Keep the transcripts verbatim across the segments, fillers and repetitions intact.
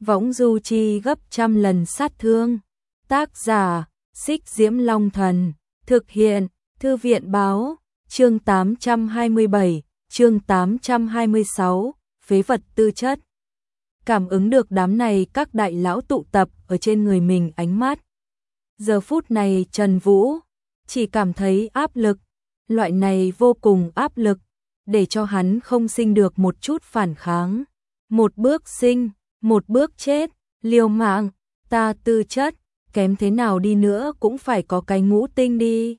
võng du chi gấp trăm lần sát thương. Tác giả, Xích Diễm Long Thần, thực hiện, Thư viện Báo, chương tám trăm hai mươi bảy, chương tám trăm hai mươi sáu, phế vật tư chất. Cảm ứng được đám này các đại lão tụ tập ở trên người mình ánh mắt. Giờ phút này Trần Vũ chỉ cảm thấy áp lực, loại này vô cùng áp lực, để cho hắn không sinh được một chút phản kháng. Một bước sinh, một bước chết, liều mạng, ta tư chất, kém thế nào đi nữa cũng phải có cái ngũ tinh đi.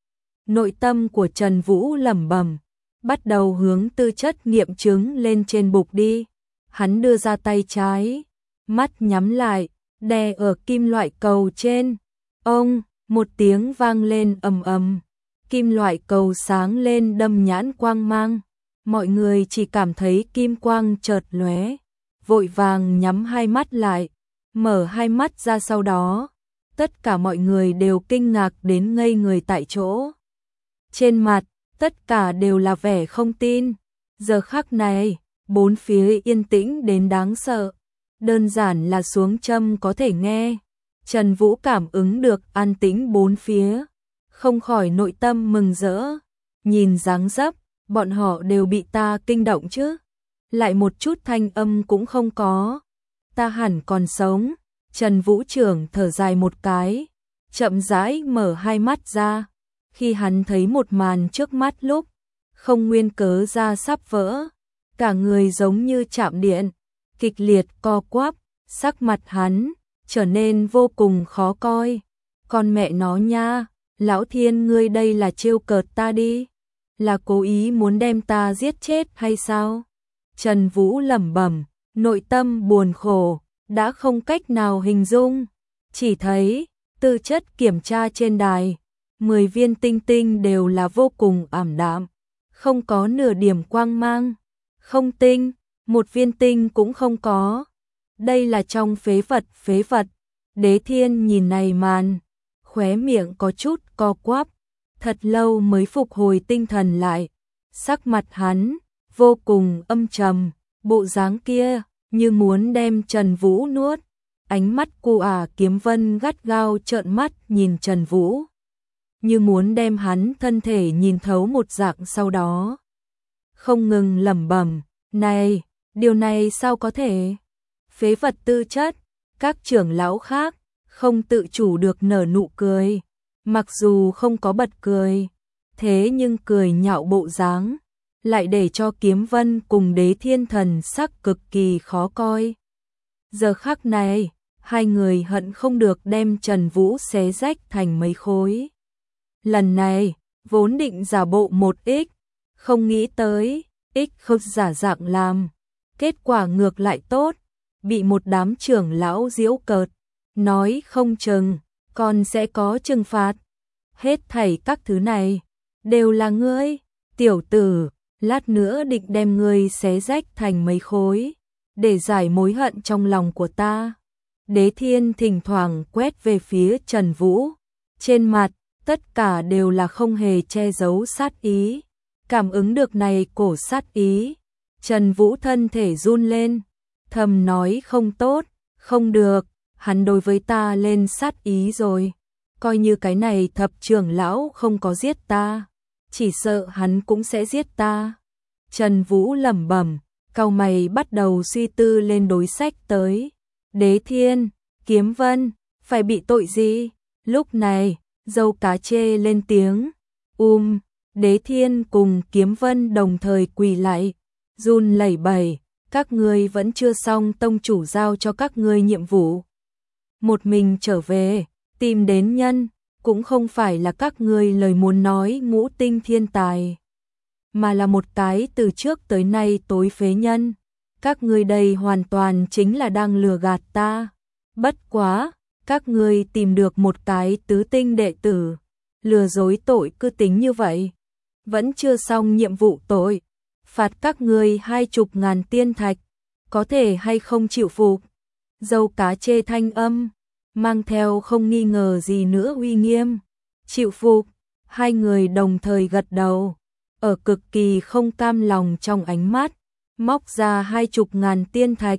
Nội tâm của Trần Vũ lẩm bẩm, bắt đầu hướng tư chất nghiệm chứng lên trên bục đi. Hắn đưa ra tay trái, mắt nhắm lại, đè ở kim loại cầu trên. Ông, một tiếng vang lên ầm ầm, kim loại cầu sáng lên đâm nhãn quang mang. Mọi người chỉ cảm thấy kim quang chợt lóe, vội vàng nhắm hai mắt lại, mở hai mắt ra, sau đó tất cả mọi người đều kinh ngạc đến ngây người tại chỗ. Trên mặt, tất cả đều là vẻ không tin. Giờ khắc này, bốn phía yên tĩnh đến đáng sợ. Đơn giản là xuống châm có thể nghe. Trần Vũ cảm ứng được an tĩnh bốn phía, không khỏi nội tâm mừng rỡ. Nhìn dáng dấp, bọn họ đều bị ta kinh động chứ. Lại một chút thanh âm cũng không có. Ta hẳn còn sống. Trần Vũ trưởng thở dài một cái, chậm rãi mở hai mắt ra. Khi hắn thấy một màn trước mắt lúc, không nguyên cớ ra sắp vỡ. Cả người giống như chạm điện, kịch liệt co quắp, sắc mặt hắn trở nên vô cùng khó coi. Con mẹ nó nha, Lão Thiên ngươi đây là trêu cợt ta đi, là cố ý muốn đem ta giết chết hay sao? Trần Vũ lẩm bẩm, nội tâm buồn khổ, đã không cách nào hình dung. Chỉ thấy, tư chất kiểm tra trên đài, mười viên tinh tinh đều là vô cùng ảm đạm, không có nửa điểm quang mang. Không tinh, một viên tinh cũng không có. Đây là trong phế vật, phế vật. Đế Thiên nhìn này màn, khóe miệng có chút co quắp, thật lâu mới phục hồi tinh thần lại. Sắc mặt hắn vô cùng âm trầm, bộ dáng kia như muốn đem Trần Vũ nuốt. Ánh mắt cô ả Kiếm Vân gắt gao trợn mắt nhìn Trần Vũ, như muốn đem hắn thân thể nhìn thấu một dạng, sau đó không ngừng lẩm bẩm, này, điều này sao có thể? Phế vật tư chất. Các trưởng lão khác không tự chủ được nở nụ cười, mặc dù không có bật cười, thế nhưng cười nhạo bộ dáng lại để cho Kiếm Vân cùng Đế Thiên thần sắc cực kỳ khó coi. Giờ khắc này, hai người hận không được đem Trần Vũ xé rách thành mấy khối. Lần này, vốn định giả bộ một ích, không nghĩ tới ích không giả dạng làm, kết quả ngược lại tốt, bị một đám trưởng lão giễu cợt, nói không chừng còn sẽ có trừng phạt. Hết thảy các thứ này đều là ngươi, tiểu tử, lát nữa định đem ngươi xé rách thành mấy khối, để giải mối hận trong lòng của ta. Đế Thiên thỉnh thoảng quét về phía Trần Vũ, trên mặt tất cả đều là không hề che giấu sát ý. Cảm ứng được này cổ sát ý, Trần Vũ thân thể run lên, thầm nói không tốt, không được, hắn đối với ta lên sát ý rồi. Coi như cái này thập trưởng lão không có giết ta, chỉ sợ hắn cũng sẽ giết ta. Trần Vũ lẩm bẩm, cau mày bắt đầu suy tư lên đối sách tới. Đế Thiên, Kiếm Vân, phải bị tội gì? Lúc này, Dâu Cá Chê lên tiếng. Um, Đế Thiên cùng Kiếm Vân đồng thời quỳ lại, run lẩy bẩy, các ngươi vẫn chưa xong, tông chủ giao cho các ngươi nhiệm vụ. Một mình trở về, tìm đến nhân, cũng không phải là các ngươi lời muốn nói ngũ tinh thiên tài, mà là một cái từ trước tới nay tối phế nhân. Các ngươi đây hoàn toàn chính là đang lừa gạt ta. Bất quá, các ngươi tìm được một cái tứ tinh đệ tử, lừa dối tội cứ tính như vậy. Vẫn chưa xong nhiệm vụ tội, phạt các ngươi hai chục ngàn tiên thạch, có thể hay không chịu phục? Dâu Cá Chê thanh âm, mang theo không nghi ngờ gì nữa uy nghiêm. Chịu phục, hai người đồng thời gật đầu, ở cực kỳ không cam lòng trong ánh mắt, móc ra hai chục ngàn tiên thạch,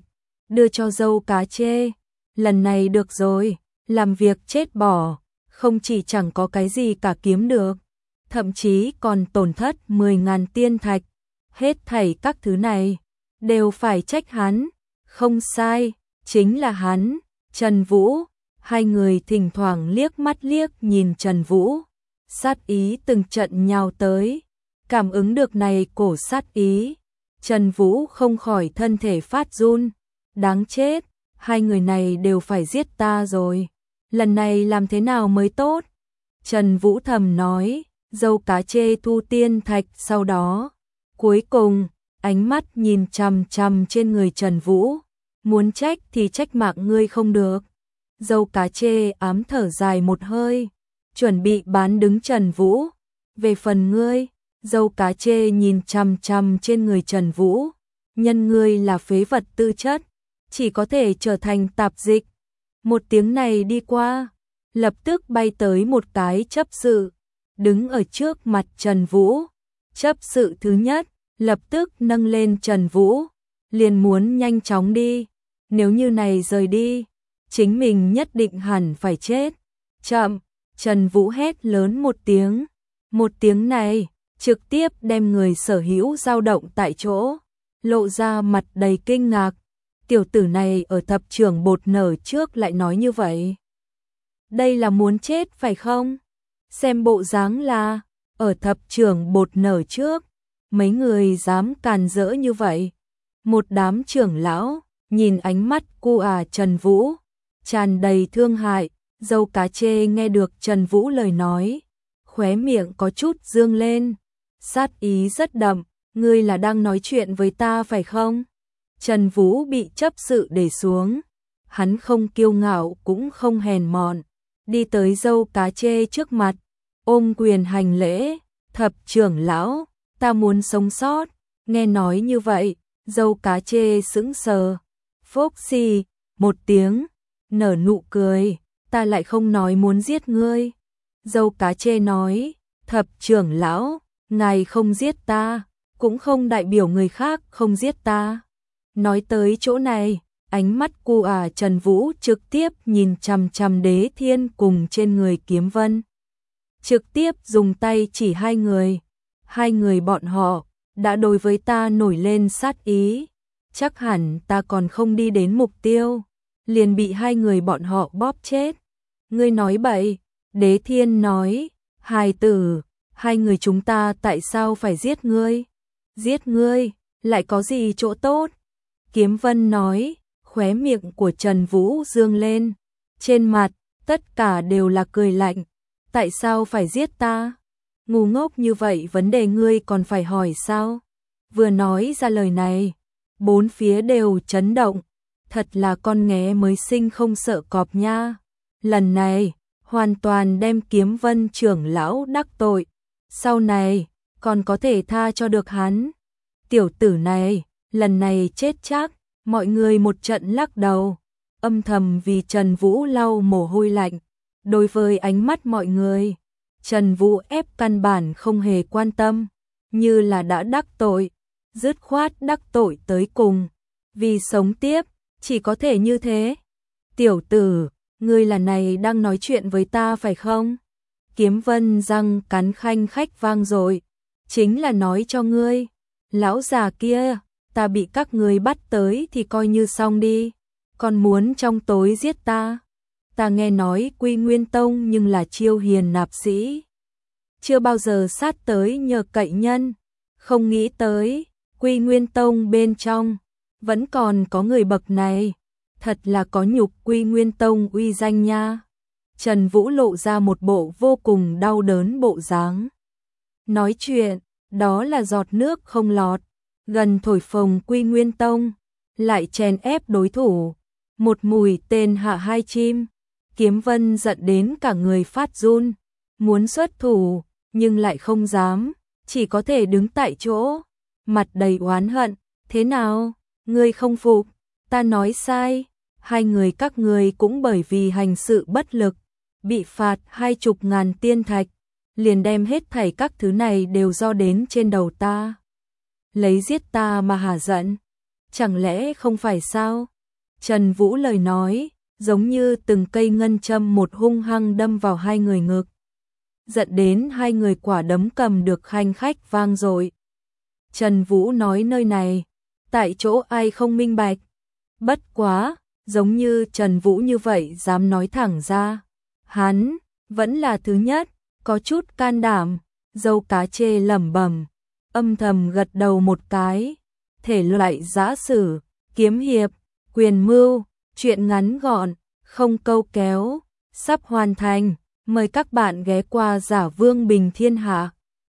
đưa cho dâu cá chê. Lần này được rồi, làm việc chết bỏ, không chỉ chẳng có cái gì cả kiếm được, thậm chí còn tổn thất mười ngàn tiên thạch. Hết thảy các thứ này đều phải trách hắn. Không sai, chính là hắn, Trần Vũ. Hai người thỉnh thoảng liếc mắt liếc nhìn Trần Vũ, sát ý từng trận nhào tới. Cảm ứng được này cổ sát ý, Trần Vũ không khỏi thân thể phát run. Đáng chết, hai người này đều phải giết ta rồi. Lần này làm thế nào mới tốt? Trần Vũ thầm nói. Dâu cá chê thu tiên thạch sau đó. Cuối cùng, ánh mắt nhìn chằm chằm trên người Trần Vũ. Muốn trách thì trách mạng ngươi không được. Dâu cá chê ám thở dài một hơi, chuẩn bị bán đứng Trần Vũ. Về phần ngươi, dâu cá chê nhìn chằm chằm trên người Trần Vũ. Nhân ngươi là phế vật tư chất, chỉ có thể trở thành tạp dịch. Một tiếng này đi qua, lập tức bay tới một cái chấp sự, đứng ở trước mặt Trần Vũ. Chấp sự thứ nhất, lập tức nâng lên Trần Vũ, liền muốn nhanh chóng đi. Nếu như này rời đi, chính mình nhất định hẳn phải chết. Chậm, Trần Vũ hét lớn một tiếng. Một tiếng này, trực tiếp đem người sở hữu dao động tại chỗ, lộ ra mặt đầy kinh ngạc. Tiểu tử này ở thập trưởng bột nở trước lại nói như vậy. Đây là muốn chết phải không? Xem bộ dáng là, ở thập trưởng bột nở trước, mấy người dám càn rỡ như vậy. Một đám trưởng lão, nhìn ánh mắt cu à Trần Vũ, tràn đầy thương hại. Dâu cá chê nghe được Trần Vũ lời nói, khóe miệng có chút dương lên, sát ý rất đậm. Ngươi là đang nói chuyện với ta phải không? Trần Vũ bị chấp sự để xuống, hắn không kiêu ngạo cũng không hèn mọn, đi tới dâu cá chê trước mặt, ôm quyền hành lễ. Thập trưởng lão, ta muốn sống sót. Nghe nói như vậy, dâu cá chê sững sờ, phốc xì một tiếng, nở nụ cười. Ta lại không nói muốn giết ngươi. Dâu cá chê nói, thập trưởng lão, ngài không giết ta, cũng không đại biểu người khác không giết ta. Nói tới chỗ này, ánh mắt cu à Trần Vũ trực tiếp nhìn chằm chằm Đế Thiên cùng trên người Kiếm Vân. Trực tiếp dùng tay chỉ hai người. Hai người bọn họ đã đối với ta nổi lên sát ý. Chắc hẳn ta còn không đi đến mục tiêu, liền bị hai người bọn họ bóp chết. Ngươi nói bậy. Đế Thiên nói, hài tử, hai người chúng ta tại sao phải giết ngươi? Giết ngươi, lại có gì chỗ tốt? Kiếm Vân nói, khóe miệng của Trần Vũ dương lên. Trên mặt, tất cả đều là cười lạnh. Tại sao phải giết ta? Ngu ngốc như vậy vấn đề ngươi còn phải hỏi sao? Vừa nói ra lời này, bốn phía đều chấn động. Thật là con nghé mới sinh không sợ cọp nha. Lần này, hoàn toàn đem Kiếm Vân trưởng lão đắc tội. Sau này, còn có thể tha cho được hắn. Tiểu tử này, lần này chết chắc. Mọi người một trận lắc đầu, âm thầm vì Trần Vũ lau mồ hôi lạnh. Đối với ánh mắt mọi người, Trần Vũ ép căn bản không hề quan tâm, như là đã đắc tội, dứt khoát đắc tội tới cùng. Vì sống tiếp, chỉ có thể như thế. Tiểu tử, ngươi là này đang nói chuyện với ta phải không? Kiếm Vân răng cắn khanh khách vang rồi. Chính là nói cho ngươi, lão già kia, ta bị các ngươi bắt tới thì coi như xong đi. Còn muốn trong tối giết ta. Ta nghe nói Quy Nguyên Tông nhưng là chiêu hiền nạp sĩ, chưa bao giờ sát tới nhờ cậy nhân. Không nghĩ tới, Quy Nguyên Tông bên trong vẫn còn có người bậc này. Thật là có nhục Quy Nguyên Tông uy danh nha. Trần Vũ lộ ra một bộ vô cùng đau đớn bộ dáng. Nói chuyện, đó là giọt nước không lọt, gần thổi phồng Quy Nguyên Tông, lại chèn ép đối thủ. Một mùi tên hạ hai chim. Kiếm Vân giận đến cả người phát run, muốn xuất thủ, nhưng lại không dám, chỉ có thể đứng tại chỗ, mặt đầy oán hận. Thế nào, ngươi không phục, ta nói sai. Hai người các ngươi cũng bởi vì hành sự bất lực, bị phạt hai chục ngàn tiên thạch, liền đem hết thảy các thứ này đều do đến trên đầu ta. Lấy giết ta mà hả giận, chẳng lẽ không phải sao? Trần Vũ lời nói, giống như từng cây ngân châm một hung hăng đâm vào hai người ngực. Giận đến hai người quả đấm cầm được khanh khách vang dội. Trần Vũ nói nơi này, tại chỗ ai không minh bạch. Bất quá, giống như Trần Vũ như vậy dám nói thẳng ra. Hắn, vẫn là thứ nhất, có chút can đảm, dâu cá chê lẩm bẩm, âm thầm gật đầu một cái. Thể loại giã sử, kiếm hiệp, quyền mưu, truyện ngắn gọn, không câu kéo, sắp hoàn thành. Mời các bạn ghé qua Giả Vương Bình Thiên Hạ.